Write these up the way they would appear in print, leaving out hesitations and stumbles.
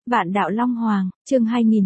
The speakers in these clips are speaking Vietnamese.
Vạn đạo Long Hoàng, chương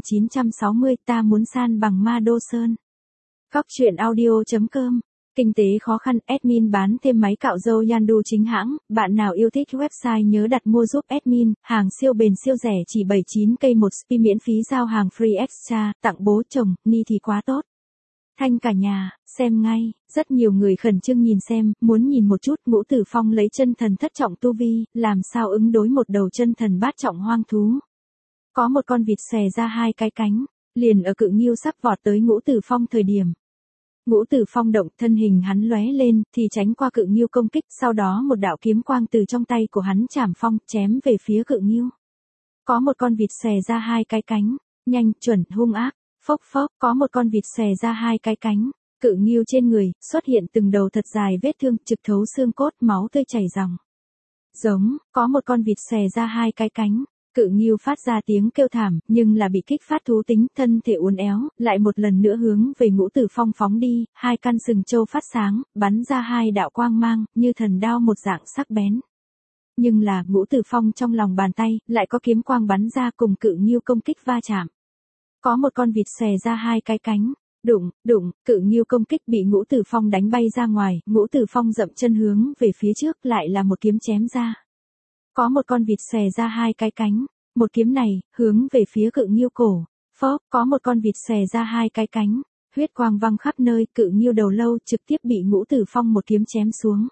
2960, ta muốn san bằng Ma Đô Sơn. Góc truyện audio.com. Kinh tế khó khăn, admin bán thêm máy cạo râu Yandu chính hãng, bạn nào yêu thích website nhớ đặt mua giúp admin, hàng siêu bền siêu rẻ chỉ 79k một spi miễn phí giao hàng free extra, tặng bố chồng, ni thì quá tốt. Thanh cả nhà, xem ngay, rất nhiều người khẩn trương nhìn xem, muốn nhìn một chút Ngũ Tử Phong lấy chân thần thất trọng tu vi, làm sao ứng đối một đầu chân thần bát trọng hoang thú. Có một con vịt xòe ra hai cái cánh, liền ở Cự Ngưu sắp vọt tới Ngũ Tử Phong thời điểm. Ngũ Tử Phong động, thân hình hắn lóe lên, thì tránh qua Cự Ngưu công kích, sau đó một đạo kiếm quang từ trong tay của hắn chảm phong, chém về phía Cự Ngưu. Có một con vịt xòe ra hai cái cánh, nhanh, chuẩn, hung ác, phốc phốc, có một con vịt xòe ra hai cái cánh, Cự Ngưu trên người, xuất hiện từng đầu thật dài vết thương, trực thấu xương cốt, máu tươi chảy ròng. Giống, có một con vịt xòe ra hai cái cánh. Cự Ngưu phát ra tiếng kêu thảm, nhưng là bị kích phát thú tính, thân thể uốn éo, lại một lần nữa hướng về Ngũ Tử Phong phóng đi, hai căn sừng trâu phát sáng, bắn ra hai đạo quang mang, như thần đao một dạng sắc bén. Nhưng là, Ngũ Tử Phong trong lòng bàn tay, lại có kiếm quang bắn ra cùng Cự Ngưu công kích va chạm. Có một con vịt xòe ra hai cái cánh, đụng, đụng, Cự Ngưu công kích bị Ngũ Tử Phong đánh bay ra ngoài, Ngũ Tử Phong dậm chân hướng về phía trước, lại là một kiếm chém ra. Có một con vịt xòe ra hai cái cánh, một kiếm này, hướng về phía Cự Ngưu cổ. Phốc, có một con vịt xòe ra hai cái cánh, huyết quang văng khắp nơi, Cự Ngưu đầu lâu trực tiếp bị Ngũ Tử Phong một kiếm chém xuống.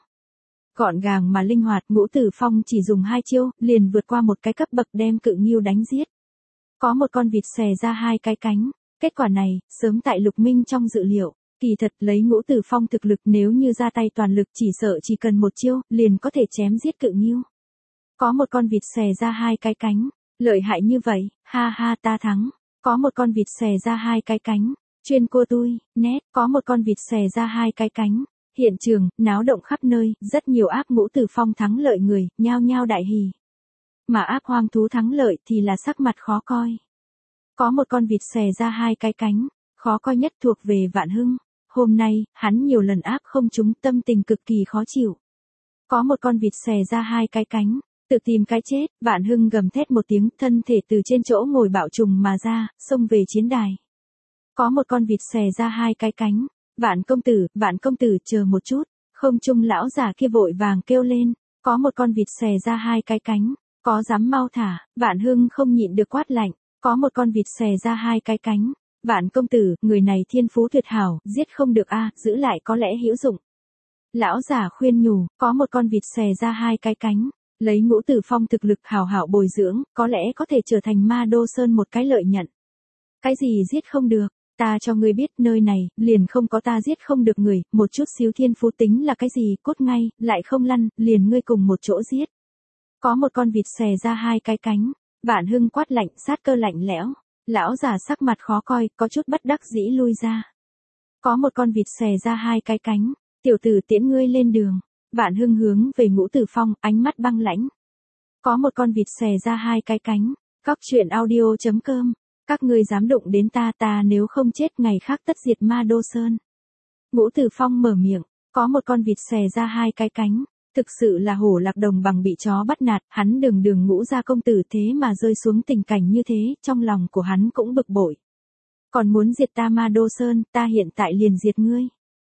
Gọn gàng mà linh hoạt, Ngũ Tử Phong chỉ dùng hai chiêu, liền vượt qua một cái cấp bậc đem Cự Ngưu đánh giết. Có một con vịt xòe ra hai cái cánh, kết quả này, sớm tại Lục Minh trong dự liệu. Kỳ thật lấy Ngũ Tử Phong thực lực nếu như ra tay toàn lực chỉ sợ chỉ cần một chiêu, liền có thể chém giết Cự Ngưu. Có một con vịt xòe ra hai cái cánh, lợi hại như vậy, ha ha ta thắng. Có một con vịt xòe ra hai cái cánh, chuyên cô tui, nét, có một con vịt xòe ra hai cái cánh. Hiện trường, náo động khắp nơi, rất nhiều áp Ngũ Tử Phong thắng lợi người, nhao nhao đại hỉ. Mà áp hoang thú thắng lợi thì là sắc mặt khó coi. Có một con vịt xòe ra hai cái cánh, khó coi nhất thuộc về Vạn Hưng. Hôm nay, hắn nhiều lần áp không trúng, tâm tình cực kỳ khó chịu. Có một con vịt xòe ra hai cái cánh, tự tìm cái chết, Vạn Hưng gầm thét một tiếng, thân thể từ trên chỗ ngồi bạo trùng mà ra, xông về chiến đài. Có một con vịt xòe ra hai cái cánh, Vạn công tử chờ một chút, không trung lão già kia vội vàng kêu lên, có một con vịt xòe ra hai cái cánh, có dám mau thả, Vạn Hưng không nhịn được quát lạnh, có một con vịt xòe ra hai cái cánh, Vạn công tử, người này thiên phú tuyệt hảo, giết không được a, giữ lại có lẽ hữu dụng. Lão già khuyên nhủ, có một con vịt xòe ra hai cái cánh. Lấy Ngũ Tử Phong thực lực hào hảo bồi dưỡng, có lẽ có thể trở thành Ma Đô Sơn một cái lợi nhận. Cái gì giết không được, ta cho ngươi biết nơi này, liền không có ta giết không được người, một chút xíu thiên phú tính là cái gì, cốt ngay, lại không lăn, liền ngươi cùng một chỗ giết. Có một con vịt xòe ra hai cái cánh, Vạn Hưng quát lạnh, sát cơ lạnh lẽo, lão già sắc mặt khó coi, có chút bất đắc dĩ lui ra. Có một con vịt xòe ra hai cái cánh, tiểu tử tiễn ngươi lên đường. Vạn Hưng hướng về Ngũ Tử Phong, ánh mắt băng lãnh. Có một con vịt xòe ra hai cái cánh, góc truyện audio.com, các ngươi dám đụng đến ta nếu không chết ngày khác tất diệt Ma Đô Sơn. Ngũ Tử Phong mở miệng, có một con vịt xòe ra hai cái cánh, thực sự là hổ lạc đồng bằng bị chó bắt nạt, hắn đường Ngũ gia công tử thế mà rơi xuống tình cảnh như thế, trong lòng của hắn cũng bực bội. Còn muốn diệt ta Ma Đô Sơn, ta hiện tại liền diệt ngươi.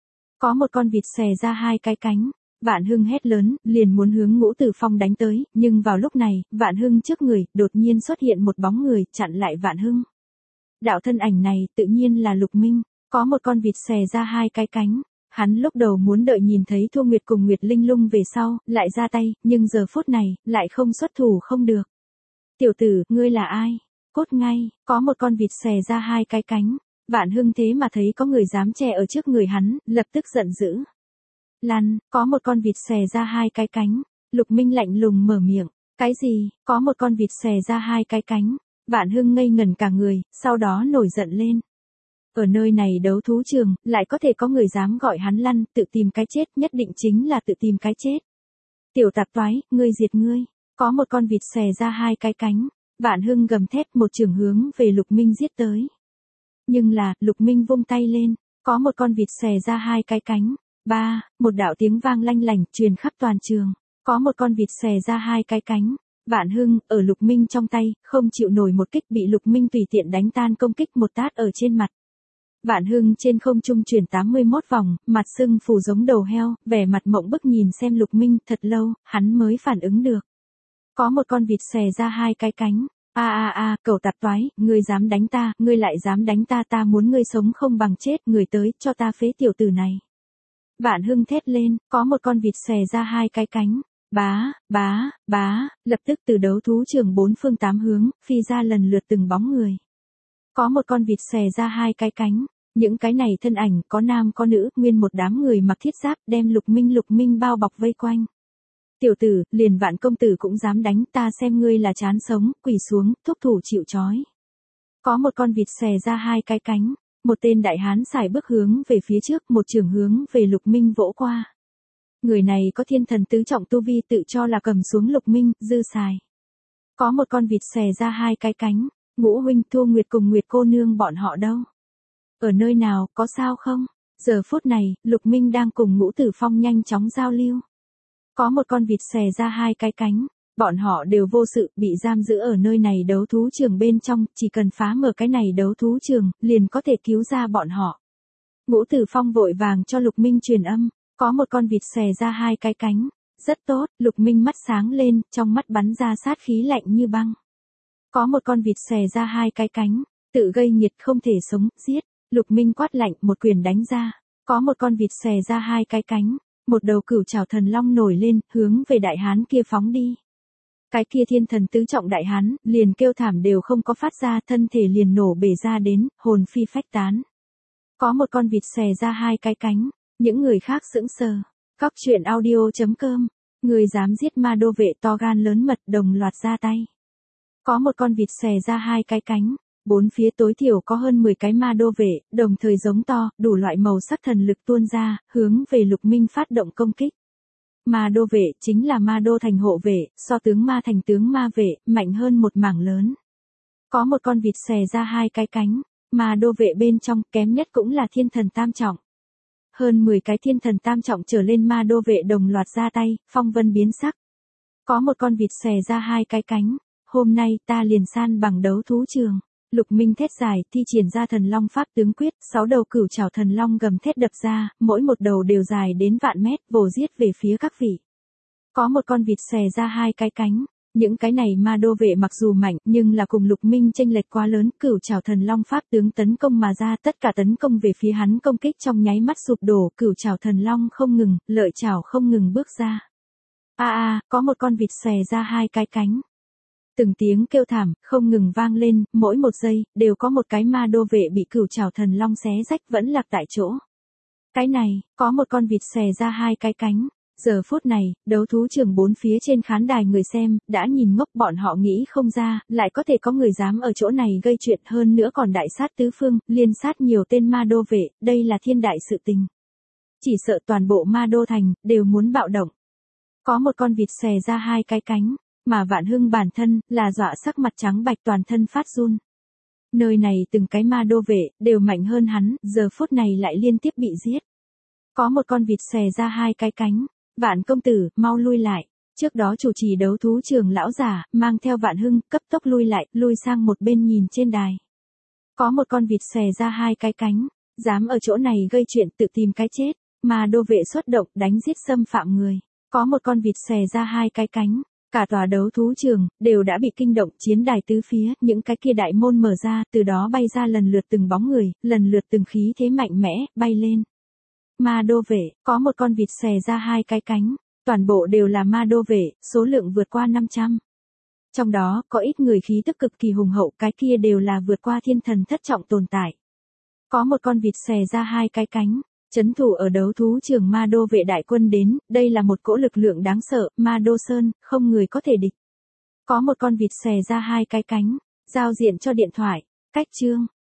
Có một con vịt xòe ra hai cái cánh. Vạn Hưng hét lớn, liền muốn hướng Ngũ Tử Phong đánh tới, nhưng vào lúc này, Vạn Hưng trước người, đột nhiên xuất hiện một bóng người, chặn lại Vạn Hưng. Đạo thân ảnh này, tự nhiên là Lục Minh, có một con vịt xòe ra hai cái cánh. Hắn lúc đầu muốn đợi nhìn thấy Thu Nguyệt cùng Nguyệt Linh Lung về sau, lại ra tay, nhưng giờ phút này, lại không xuất thủ không được. Tiểu tử, ngươi là ai? Cốt ngay, có một con vịt xòe ra hai cái cánh. Vạn Hưng thế mà thấy có người dám che ở trước người hắn, lập tức giận dữ. Lăn, có một con vịt xòe ra hai cái cánh, Lục Minh lạnh lùng mở miệng, cái gì, có một con vịt xòe ra hai cái cánh, Vạn Hưng ngây ngẩn cả người, sau đó nổi giận lên. Ở nơi này đấu thú trường, lại có thể có người dám gọi hắn lăn, tự tìm cái chết, nhất định chính là tự tìm cái chết. Tiểu tạp toái, ngươi diệt ngươi, có một con vịt xòe ra hai cái cánh, Vạn Hưng gầm thét một trường hướng về Lục Minh giết tới. Nhưng là, Lục Minh vung tay lên, có một con vịt xòe ra hai cái cánh. Một đạo tiếng vang lanh lảnh truyền khắp toàn trường. Có một con vịt xòe ra hai cái cánh. Vạn Hưng, ở Lục Minh trong tay, không chịu nổi một kích bị Lục Minh tùy tiện đánh tan công kích một tát ở trên mặt. Vạn Hưng trên không trung chuyển 81 vòng, mặt sưng phù giống đầu heo, vẻ mặt mộng bức nhìn xem Lục Minh thật lâu, hắn mới phản ứng được. Có một con vịt xòe ra hai cái cánh. Cẩu tạp toái, ngươi dám đánh ta, ngươi lại dám đánh ta, ta muốn ngươi sống không bằng chết, người tới, cho ta phế tiểu tử này. Vạn Hưng thét lên, có một con vịt xòe ra hai cái cánh. Bá, lập tức từ đấu thú trường bốn phương tám hướng, phi ra lần lượt từng bóng người. Có một con vịt xòe ra hai cái cánh. Những cái này thân ảnh, có nam có nữ, nguyên một đám người mặc thiết giáp, đem Lục Minh bao bọc vây quanh. Tiểu tử, liền Vạn công tử cũng dám đánh, ta xem ngươi là chán sống, quỳ xuống, thúc thủ chịu trói. Có một con vịt xòe ra hai cái cánh, một tên đại hán sải bước hướng về phía trước, một chưởng hướng về Lục Minh vỗ qua. Người này có thiên thần tứ trọng tu vi, tự cho là cầm xuống Lục Minh, dư xài. Có một con vịt xòe ra hai cái cánh, Ngũ huynh, Thu Nguyệt cùng Nguyệt cô nương bọn họ đâu? Ở nơi nào, có sao không? Giờ phút này, Lục Minh đang cùng Ngũ Tử Phong nhanh chóng giao lưu. Có một con vịt xòe ra hai cái cánh, bọn họ đều vô sự, bị giam giữ ở nơi này đấu thú trường bên trong, chỉ cần phá mở cái này đấu thú trường, liền có thể cứu ra bọn họ. Ngũ Tử Phong vội vàng cho Lục Minh truyền âm, có một con vịt xòe ra hai cái cánh, rất tốt, Lục Minh mắt sáng lên, trong mắt bắn ra sát khí lạnh như băng. Có một con vịt xòe ra hai cái cánh, tự gây nghiệt không thể sống, giết, Lục Minh quát lạnh, một quyền đánh ra, có một con vịt xòe ra hai cái cánh. Một đầu cửu trảo thần long nổi lên, hướng về đại hán kia phóng đi. Cái kia thiên thần tứ trọng đại hán, liền kêu thảm đều không có phát ra, thân thể liền nổ bể ra đến, hồn phi phách tán. Có một con vịt xòe ra hai cái cánh, những người khác sững sờ. Góc truyện audio.com, người dám giết ma đô vệ to gan lớn mật đồng loạt ra tay. Có một con vịt xòe ra hai cái cánh. Bốn phía tối thiểu có hơn 10 cái ma đô vệ, đồng thời giống to, đủ loại màu sắc thần lực tuôn ra, hướng về Lục Minh phát động công kích. Ma đô vệ chính là ma đô thành hộ vệ, so tướng ma thành tướng ma vệ, mạnh hơn một mảng lớn. Có một con vịt xòe ra hai cái cánh, ma đô vệ bên trong kém nhất cũng là thiên thần tam trọng. Hơn 10 cái thiên thần tam trọng trở lên ma đô vệ đồng loạt ra tay, phong vân biến sắc. Có một con vịt xòe ra hai cái cánh, hôm nay ta liền san bằng đấu thú trường. Lục Minh thét dài, thi triển ra thần long pháp tướng quyết, 6 đầu cửu trảo thần long gầm thét đập ra, mỗi một đầu đều dài đến vạn mét, vồ giết về phía các vị. Có một con vịt xòe ra hai cái cánh, những cái này ma đô vệ mặc dù mạnh, nhưng là cùng Lục Minh chênh lệch quá lớn, cửu trảo thần long pháp tướng tấn công mà ra, tất cả tấn công về phía hắn công kích trong nháy mắt sụp đổ, cửu trảo thần long không ngừng, lợi trảo không ngừng bước ra. Có một con vịt xòe ra hai cái cánh. Từng tiếng kêu thảm, không ngừng vang lên, mỗi một giây, đều có một cái ma đô vệ bị cửu trảo thần long xé rách vẫn lạc tại chỗ. Cái này, có một con vịt xòe ra hai cái cánh. Giờ phút này, đấu thú trường bốn phía trên khán đài người xem, đã nhìn ngốc bọn họ nghĩ không ra, lại có thể có người dám ở chỗ này gây chuyện hơn nữa còn đại sát tứ phương, liên sát nhiều tên ma đô vệ, đây là thiên đại sự tình. Chỉ sợ toàn bộ ma đô thành, đều muốn bạo động. Có một con vịt xòe ra hai cái cánh. Mà Vạn Hưng bản thân, là dọa sắc mặt trắng bạch toàn thân phát run. Nơi này từng cái ma đô vệ, đều mạnh hơn hắn, giờ phút này lại liên tiếp bị giết. Có một con vịt xòe ra hai cái cánh. Vạn công tử, mau lui lại. Trước đó chủ trì đấu thú trường lão giả, mang theo Vạn Hưng, cấp tốc lui lại, lui sang một bên nhìn trên đài. Có một con vịt xòe ra hai cái cánh. Dám ở chỗ này gây chuyện tự tìm cái chết. Ma đô vệ xuất động, đánh giết xâm phạm người. Có một con vịt xòe ra hai cái cánh. Cả tòa đấu thú trường, đều đã bị kinh động, chiến đài tứ phía, những cái kia đại môn mở ra, từ đó bay ra lần lượt từng bóng người, lần lượt từng khí thế mạnh mẽ, bay lên. Ma đô vệ, có một con vịt xòe ra hai cái cánh, toàn bộ đều là ma đô vệ, số lượng vượt qua 500. Trong đó, có ít người khí tức cực kỳ hùng hậu, cái kia đều là vượt qua thiên thần thất trọng tồn tại. Có một con vịt xòe ra hai cái cánh. Trấn thủ ở đấu thú trường ma đô vệ đại quân đến, đây là một cỗ lực lượng đáng sợ, ma đô sơn, không người có thể địch. Có một con vịt xòe ra hai cái cánh, giao diện cho điện thoại, cách chương.